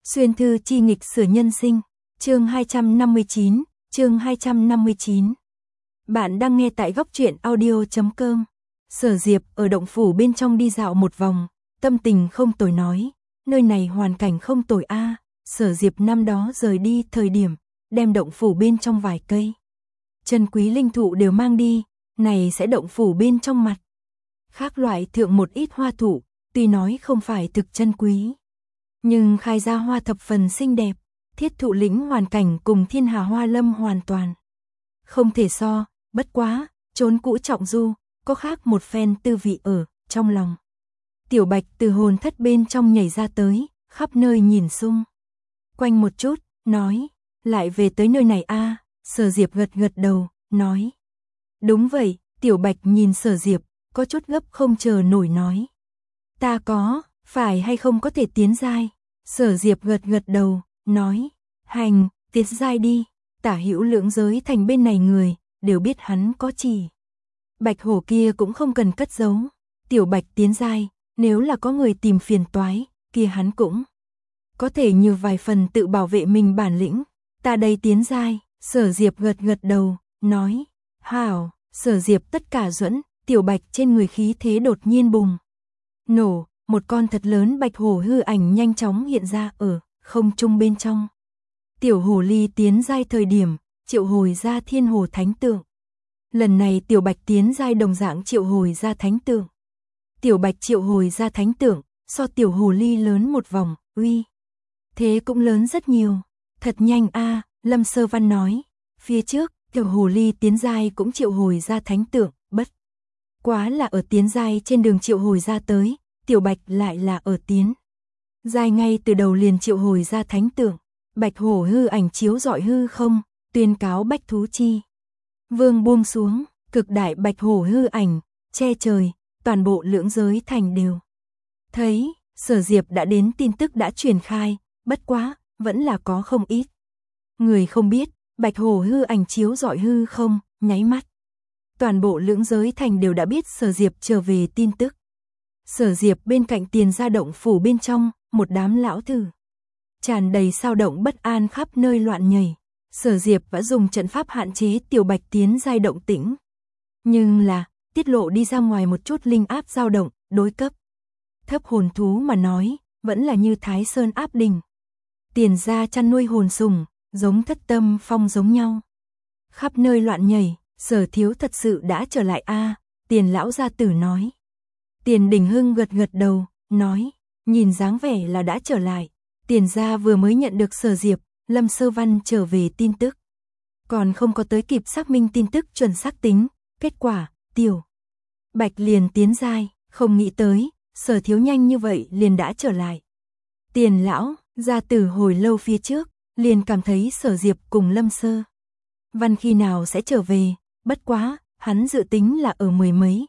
Xuyên thư chi nghịch sửa nhân sinh, chương 259, chương 259. Bạn đang nghe tại góc truyện audio.com. Sở Diệp ở động phủ bên trong đi dạo một vòng, tâm tình không tồi nói, nơi này hoàn cảnh không tồi a. Sở Diệp năm đó rời đi thời điểm, đem động phủ bên trong vài cây chân quý linh thụ đều mang đi, này sẽ động phủ bên trong mặt khác loại thượng một ít hoa thụ, tuy nói không phải thực chân quý, nhưng khai ra hoa thập phần xinh đẹp, thiết thụ lĩnh hoàn cảnh cùng thiên hà hoa lâm hoàn toàn không thể so, bất quá, trốn cũ trọng du, có khác một phen tư vị ở trong lòng. Tiểu Bạch từ hồn thất bên trong nhảy ra tới, khắp nơi nhìn xung quanh một chút, nói, lại về tới nơi này a. Sở Diệp gật gật đầu, nói, đúng vậy. Tiểu Bạch nhìn Sở Diệp, có chút gấp không chờ nổi nói, ta có, phải hay không có thể tiến giai? Sở Diệp gật gật đầu, nói, hành, tiến giai đi. Tả hữu lưỡng giới thành bên này người, đều biết hắn có chỉ Bạch hổ kia cũng không cần cất giấu. Tiểu Bạch tiến giai, nếu là có người tìm phiền toái, kia hắn cũng có thể như vài phần tự bảo vệ mình bản lĩnh. Ta đây tiến giai. Sở Diệp gật gật đầu, nói, hảo. Sở Diệp tất cả duẫn, Tiểu Bạch trên người khí thế đột nhiên bùng nổ, một con thật lớn bạch hổ hư ảnh nhanh chóng hiện ra ở không trung bên trong. Tiểu hồ ly tiến giai thời điểm, triệu hồi ra thiên hồ thánh tượng. Lần này Tiểu Bạch tiến giai đồng dạng triệu hồi ra thánh tượng. Tiểu Bạch triệu hồi ra thánh tượng, so tiểu hồ ly lớn một vòng, uy. Thế cũng lớn rất nhiều. Thật nhanh a. Lâm Sơ Văn nói. Phía trước, tiểu hồ ly tiến giai cũng triệu hồi ra thánh tượng, bất quá là ở tiến giai trên đường triệu hồi ra tới, Tiểu Bạch lại là ở tiến giai ngay từ đầu liền triệu hồi ra thánh tượng. Bạch hổ hư ảnh chiếu rọi hư không, tuyên cáo bách thú chi vương buông xuống, cực đại bạch hổ hư ảnh che trời, toàn bộ lưỡng giới thành đều thấy. Sở Diệp đã đến tin tức đã truyền khai, bất quá vẫn là có không ít người không biết, bạch hổ hư ảnh chiếu rọi hư không, nháy mắt toàn bộ lưỡng giới thành đều đã biết Sở Diệp trở về tin tức. Sở Diệp bên cạnh Tiền Gia động phủ bên trong, một đám lão thử tràn đầy sao động bất an khắp nơi loạn nhảy. Sở Diệp đã dùng trận pháp hạn chế Tiểu Bạch tiến giai động tĩnh, nhưng là tiết lộ đi ra ngoài một chút linh áp dao động, đối cấp thấp hồn thú mà nói, vẫn là như Thái Sơn áp đỉnh. Tiền Gia chăn nuôi hồn sùng, giống Thất Tâm Phong giống nhau, khắp nơi loạn nhảy. Sở thiếu thật sự đã trở lại a. Tiền lão gia tử nói. Tiền Đình Hưng gật gật đầu, nói, nhìn dáng vẻ là đã trở lại. Tiền gia vừa mới nhận được Sở Diệp, Lâm Sơ Văn trở về tin tức, còn không có tới kịp xác minh tin tức chuẩn xác tính. Kết quả, Tiểu Bạch liền tiến giai, không nghĩ tới, Sở thiếu nhanh như vậy liền đã trở lại. Tiền lão gia tử hồi lâu phía trước, liền cảm thấy Sở Diệp cùng Lâm Sơ Văn khi nào sẽ trở về, bất quá, hắn dự tính là ở mười mấy,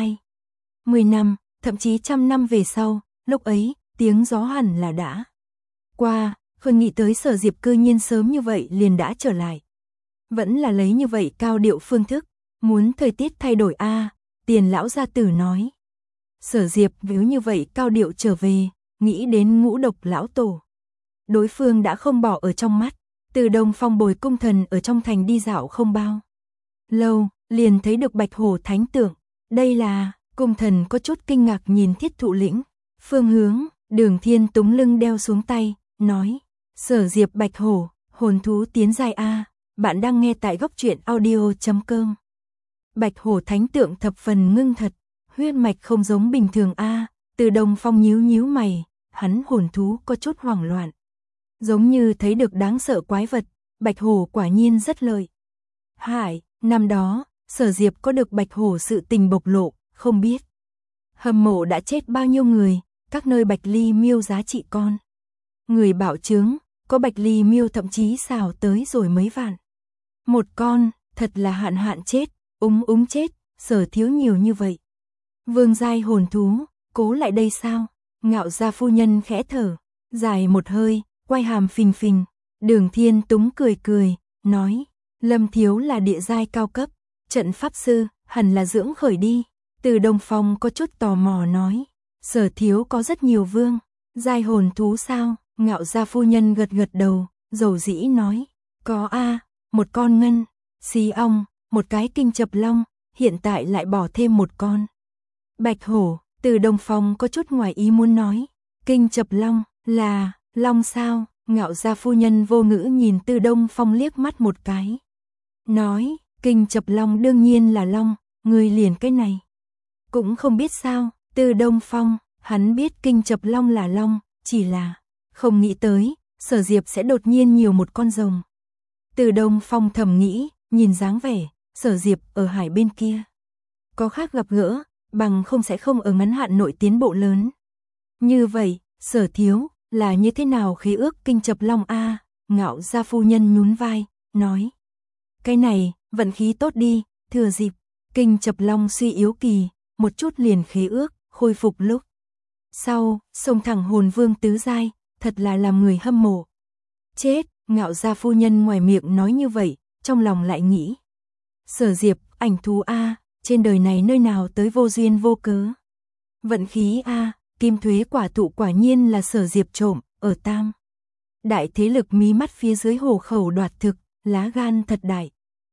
10 năm, thậm chí 100 năm về sau, lúc ấy, tiếng gió hẳn là đã qua, không nghĩ tới Sở Diệp cư nhiên sớm như vậy liền đã trở lại. Vẫn là lấy như vậy cao điệu phương thức, muốn thời tiết thay đổi a. Tiền lão gia tử nói. Sở Diệp nếu như vậy cao điệu trở về, nghĩ đến Ngũ Độc lão tổ. Đối phương đã không bỏ ở trong mắt. Từ Đông Phong bồi cung thần ở trong thành đi dạo không bao lâu, liền thấy được bạch hổ thánh tượng. Đây là, cung thần có chút kinh ngạc nhìn thiết thụ lĩnh phương hướng. Đường Thiên túng lưng đeo xuống tay, nói, Sở Diệp bạch hổ, hồn thú tiến giai a. Bạn đang nghe tại góc truyện audio.com. Bạch hổ thánh tượng thập phần ngưng thật, huyết mạch không giống bình thường a. Từ Đông Phong nhíu nhíu mày, hắn hồn thú có chút hoảng loạn, giống như thấy được đáng sợ quái vật. Bạch hổ quả nhiên rất lợi hại. Năm đó, Sở Diệp có được bạch hổ sự tình bộc lộ, không biết hâm mộ đã chết bao nhiêu người. Các nơi bạch ly miêu giá trị con người bạo trướng, có bạch ly miêu thậm chí xào tới rồi mấy vạn một con, thật là hạn chết, chết. Sở thiếu nhiều như vậy vương giai hồn thú, cố lại đây sao? Ngạo gia phu nhân khẽ thở dài một hơi, quay hàm phình phình. Đường Thiên túng cười, nói, Lâm thiếu là địa giai cao cấp, trận pháp sư, hẳn là dưỡng khởi đi. Từ Đông Phong có chút tò mò nói, Sở thiếu có rất nhiều vương giai hồn thú sao? Ngạo gia phu nhân gật gật đầu, dầu dĩ nói, có a, một con ngân, xí ong, một cái kinh chập long, hiện tại lại bỏ thêm một con bạch hổ. Từ Đông Phong có chút ngoài ý muốn nói, kinh chập long, là, long sao? Ngạo gia phu nhân vô ngữ nhìn Từ Đông Phong liếc mắt một cái. Nói, kinh chập long đương nhiên là long, người liền cái này. Cũng không biết sao, Từ Đông Phong, hắn biết kinh chập long là long, chỉ là, không nghĩ tới, Sở Diệp sẽ đột nhiên nhiều một con rồng. Từ Đông Phong thầm nghĩ, nhìn dáng vẻ, Sở Diệp ở hải bên kia. Có khác gặp gỡ, bằng không sẽ không ở ngắn hạn nội tiến bộ lớn. Như vậy, Sở thiếu, là như thế nào khế ước kinh chập long a? Ngạo gia phu nhân nhún vai, nói. Cái này, vận khí tốt đi, thừa dịp, kinh chập long suy yếu kỳ, một chút liền khế ước, khôi phục lúc. Sau, xông thẳng hồn vương tứ giai, thật là làm người hâm mộ. Chết, ngạo gia phu nhân ngoài miệng nói như vậy, trong lòng lại nghĩ. Sở Diệp, ảnh thú a, trên đời này nơi nào tới vô duyên vô cớ. Vận khí a, kim thuế quả thụ quả nhiên là Sở Diệp trộm, ở Tam đại thế lực mí mắt phía dưới hồ khẩu đoạt thực, lá gan thật đại.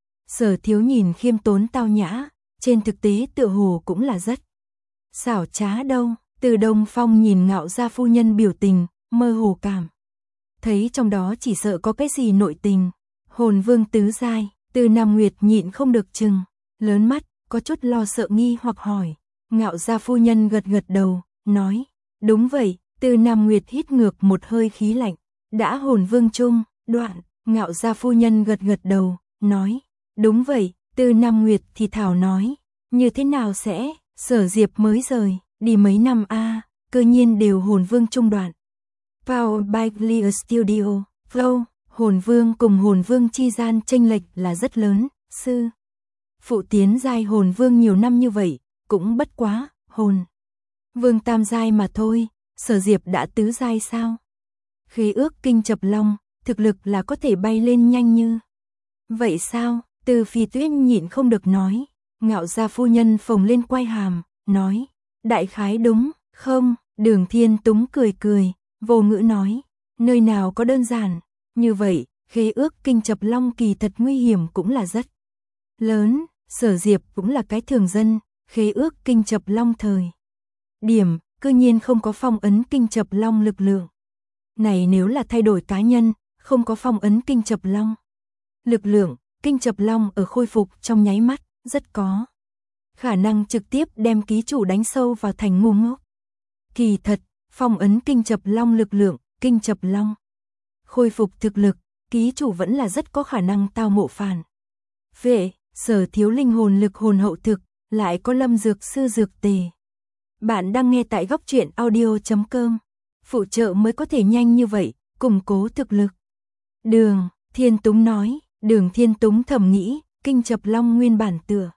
Sở thiếu nhìn khiêm tốn tao nhã, trên thực tế tựa hồ cũng là rất xảo trá đâu. Từ Đông Phong nhìn ngạo gia phu nhân biểu tình, mơ hồ cảm thấy trong đó chỉ sợ có cái gì nội tình. Hồn vương tứ giai, Từ Nam Nguyệt nhịn không được chừng lớn mắt, có chút lo sợ nghi hoặc hỏi. Ngạo gia phu nhân gật gật đầu, nói, đúng vậy. Từ Nam Nguyệt hít ngược một hơi khí lạnh, đã hồn vương chung, đoạn. Ngạo gia phu nhân gật gật đầu, nói, đúng vậy. Từ Nam Nguyệt thì thảo nói, như thế nào sẽ, Sở Diệp mới rời đi mấy năm a, cơ nhiên đều hồn vương trung đoạn. Powered by Clear Studio, Flow, hồn vương cùng hồn vương chi gian chênh lệch là rất lớn, sư phụ tiến giai hồn vương nhiều năm như vậy, cũng bất quá, hồn vương tam giai mà thôi. Sở Diệp đã tứ giai sao? Khế ước kinh chập long, thực lực là có thể bay lên nhanh như vậy sao? Từ Phi Tuyết nhịn không được nói. Ngạo gia phu nhân phồng lên quai hàm, nói, đại khái đúng, không? Đường Thiên Túng cười cười, vô ngữ nói, nơi nào có đơn giản như vậy, khế ước kinh chập long kỳ thật nguy hiểm cũng là rất lớn. Sở Diệp cũng là cái thường dân, khế ước kinh chập long thời điểm, cư nhiên không có phong ấn kinh chập long lực lượng. Này nếu là thay đổi cá nhân, không có phong ấn kinh chập long lực lượng, kinh chập long ở khôi phục trong nháy mắt, rất có khả năng trực tiếp đem ký chủ đánh sâu vào thành ngu ngốc. Kỳ thật, phong ấn kinh chập long lực lượng, kinh chập long khôi phục thực lực, ký chủ vẫn là rất có khả năng tao ngộ phản vệ. Sở thiếu linh hồn lực hồn hậu thực, lại có Lâm Dược sư dược tề. Bạn đang nghe tại góc truyện audio.com. Phụ trợ mới có thể nhanh như vậy, củng cố thực lực. Đường Thiên Túng nói. Đường Thiên Túng thầm nghĩ, kinh chập long nguyên bản tựa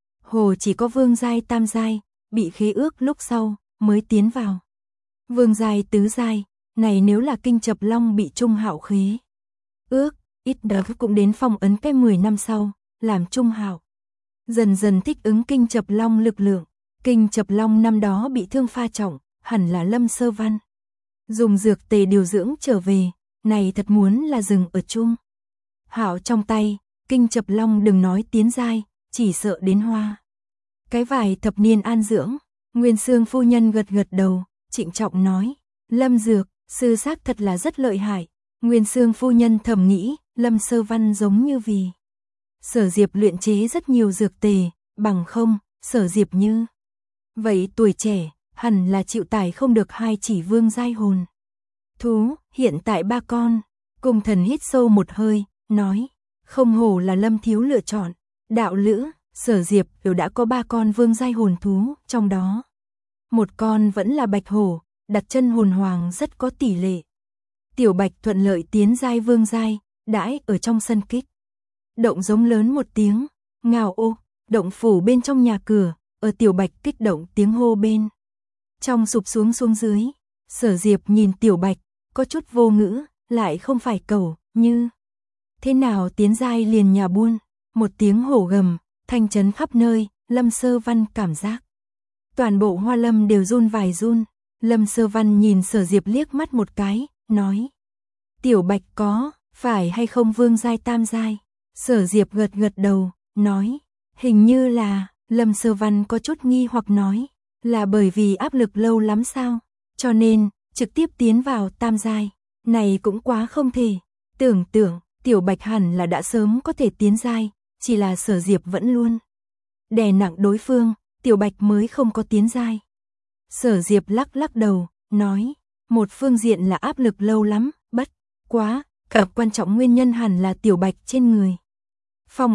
hồ chỉ có vương giai tam giai, bị khế ước lúc sau mới tiến vào vương giai tứ giai. Này nếu là kinh chập long bị trung hạo khế ước, ít đó cũng đến phong ấn cái 10 năm sau, làm trung hạo dần dần thích ứng kinh chập long lực lượng. Kinh chập long năm đó bị thương pha trọng, hẳn là Lâm Sơ Văn dùng dược tề điều dưỡng trở về, này thật muốn là dừng ở trung hạo trong tay. Kinh chập long đừng nói tiến giai, chỉ sợ đến hoa cái vài thập niên an dưỡng. Nguyên Xương phu nhân gật gật đầu, trịnh trọng nói, Lâm Dược sư xác thật là rất lợi hại. Nguyên Xương phu nhân thầm nghĩ, Lâm Sơ Văn giống như vì Sở Diệp luyện chế rất nhiều dược tề, bằng không, Sở Diệp như vậy tuổi trẻ, hẳn là chịu tải không được 2 chỉ vương giai hồn thú, hiện tại 3 con. Cung Thần hít sâu một hơi, nói, không hổ là Lâm thiếu lựa chọn. Đạo lữ, Sở Diệp đều đã có 3 con vương giai hồn thú, trong đó một con vẫn là bạch hổ, đặt chân hồn hoàng rất có tỷ lệ. Tiểu Bạch thuận lợi tiến giai vương giai, đãi ở trong sân kích động giống lớn một tiếng, ngào ô. Động phủ bên trong nhà cửa, ở Tiểu Bạch kích động tiếng hô bên trong sụp xuống dưới. Sở Diệp nhìn Tiểu Bạch, có chút vô ngữ, lại không phải cầu, như thế nào tiến giai liền nhà buôn. Một tiếng hổ gầm, thanh chấn khắp nơi. Lâm Sơ Văn cảm giác toàn bộ Hoa Lâm đều run vài run. Lâm Sơ Văn nhìn Sở Diệp liếc mắt một cái, nói. Tiểu Bạch có, phải hay không vương giai tam giai? Sở Diệp gật gật đầu, nói. Hình như là, Lâm Sơ Văn có chút nghi hoặc nói. Là bởi vì áp lực lâu lắm sao? Cho nên, trực tiếp tiến vào tam giai. Này cũng quá không thể. Tưởng tượng, Tiểu Bạch hẳn là đã sớm có thể tiến giai, chỉ là Sở Diệp vẫn luôn đè nặng đối phương, Tiểu Bạch mới không có tiến giai. Sở Diệp lắc lắc đầu, nói, một phương diện là áp lực lâu lắm, bất quá, cả quan trọng nguyên nhân hẳn là Tiểu Bạch trên người. Phong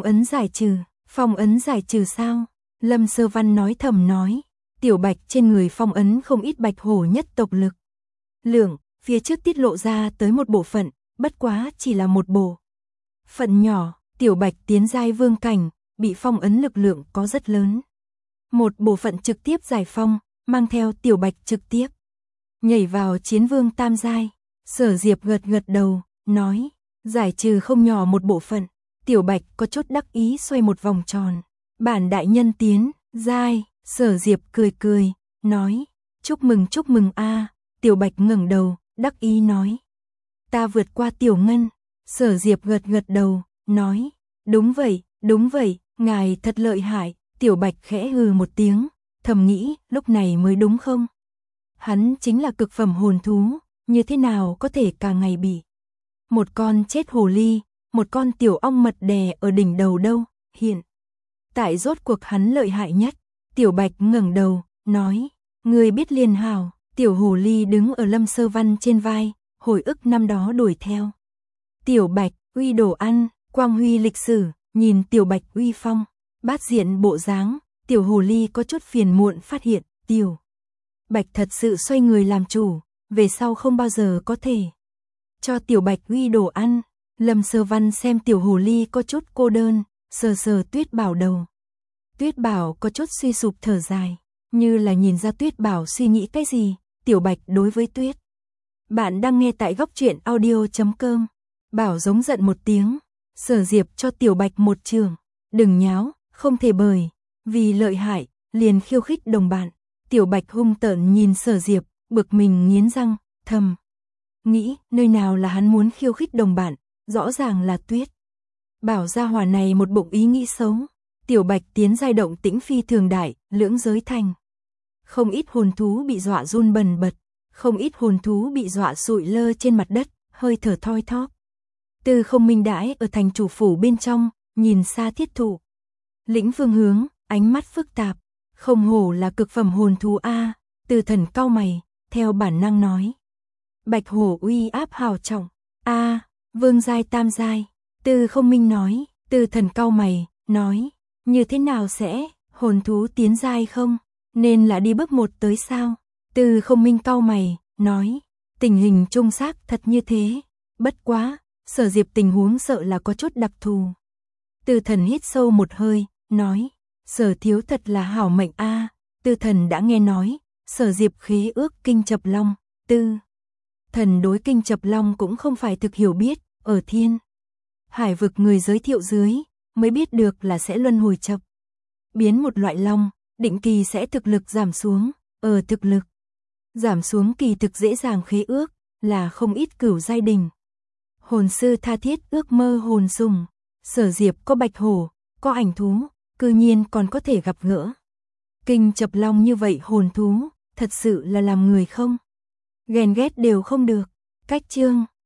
ấn giải trừ sao? Lâm Sơ Văn nói thầm nói, Tiểu Bạch trên người phong ấn không ít bạch hổ nhất tộc lực lượng, phía trước tiết lộ ra tới một bộ phận, bất quá chỉ là một bộ phận nhỏ, Tiểu Bạch tiến giai vương cảnh, bị phong ấn lực lượng có rất lớn. Một bộ phận trực tiếp giải phong, mang theo Tiểu Bạch trực tiếp nhảy vào chiến vương tam giai. Sở Diệp gật gật đầu, nói, giải trừ không nhỏ một bộ phận. Tiểu Bạch có chút đắc ý xoay một vòng tròn. Bản đại nhân tiến giai. Sở Diệp cười cười, nói, chúc mừng a. Tiểu Bạch ngẩng đầu, đắc ý nói, ta vượt qua Tiểu Ngân. Sở Diệp gật gật đầu, nói, đúng vậy, ngài thật lợi hại. Tiểu Bạch khẽ hừ một tiếng, thầm nghĩ, lúc này mới đúng không? Hắn chính là cực phẩm hồn thú, như thế nào có thể cả ngày bị một con chết hồ ly, một con tiểu ong mật đè ở đỉnh đầu đâu, hiện tại rốt cuộc hắn lợi hại nhất. Tiểu Bạch ngẩng đầu, nói, người biết liền hảo. Tiểu hồ ly đứng ở Lâm Sơ Văn trên vai, hồi ức năm đó đuổi theo. Tiểu Bạch, uy đồ ăn, quang huy lịch sử, nhìn Tiểu Bạch uy phong, bát diện bộ dáng, tiểu hồ ly có chút phiền muộn phát hiện, Tiểu Bạch thật sự xoay người làm chủ, về sau không bao giờ có thể cho Tiểu Bạch uy đồ ăn. Lâm Sơ Văn xem tiểu hồ ly có chút cô đơn, sờ sờ Tuyết Bảo đầu. Tuyết Bảo có chút suy sụp thở dài, như là nhìn ra Tuyết Bảo suy nghĩ cái gì. Tiểu Bạch đối với Tuyết. Bạn đang nghe tại góc truyện audio.com. Bảo giống giận một tiếng, Sở Diệp cho Tiểu Bạch một trường. Đừng nháo, không thể bởi vì lợi hại, liền khiêu khích đồng bạn. Tiểu Bạch hung tợn nhìn Sở Diệp, bực mình nghiến răng, thầm nghĩ, nơi nào là hắn muốn khiêu khích đồng bạn, rõ ràng là Tuyết Bảo gia hỏa này một bụng ý nghĩ xấu. Tiểu Bạch tiến giai động tĩnh phi thường đại, lưỡng giới thành. Không ít hồn thú bị dọa run bần bật, không ít hồn thú bị dọa sụi lơ trên mặt đất, hơi thở thoi thóp. Từ Không Minh đãi ở thành chủ phủ bên trong, nhìn xa Thiết Thụ lĩnh phương hướng, ánh mắt phức tạp. Không hổ là cực phẩm hồn thú a. Từ Thần cau mày, theo bản năng nói, bạch hổ uy áp hào trọng a. Vương giai tam giai. Từ Không Minh nói. Từ Thần cau mày, nói, như thế nào sẽ hồn thú tiến giai không? Nên là đi bước một tới sao? Từ Không Minh cau mày, nói, tình hình trung xác thật như thế. Bất quá, Sở Diệp tình huống sợ là có chút đặc thù. Từ Thần hít sâu một hơi, nói, Sở thiếu thật là hảo mệnh a. Từ Thần đã nghe nói, Sở Diệp khế ước kinh chập long. Từ Thần đối kinh chập long cũng không phải thực hiểu biết, ở Thiên Hải vực người giới thiệu dưới, mới biết được là sẽ luân hồi chập biến một loại long, định kỳ sẽ thực lực giảm xuống, ở thực lực giảm xuống kỳ thực dễ dàng khế ước, là không ít cửu giai đình hồn sư tha thiết ước mơ hồn dùng. Sở Diệp có bạch hổ, có ảnh thú, cư nhiên còn có thể gặp gỡ kinh chập long như vậy hồn thú, thật sự là làm người không ghen ghét đều không được. Cách chương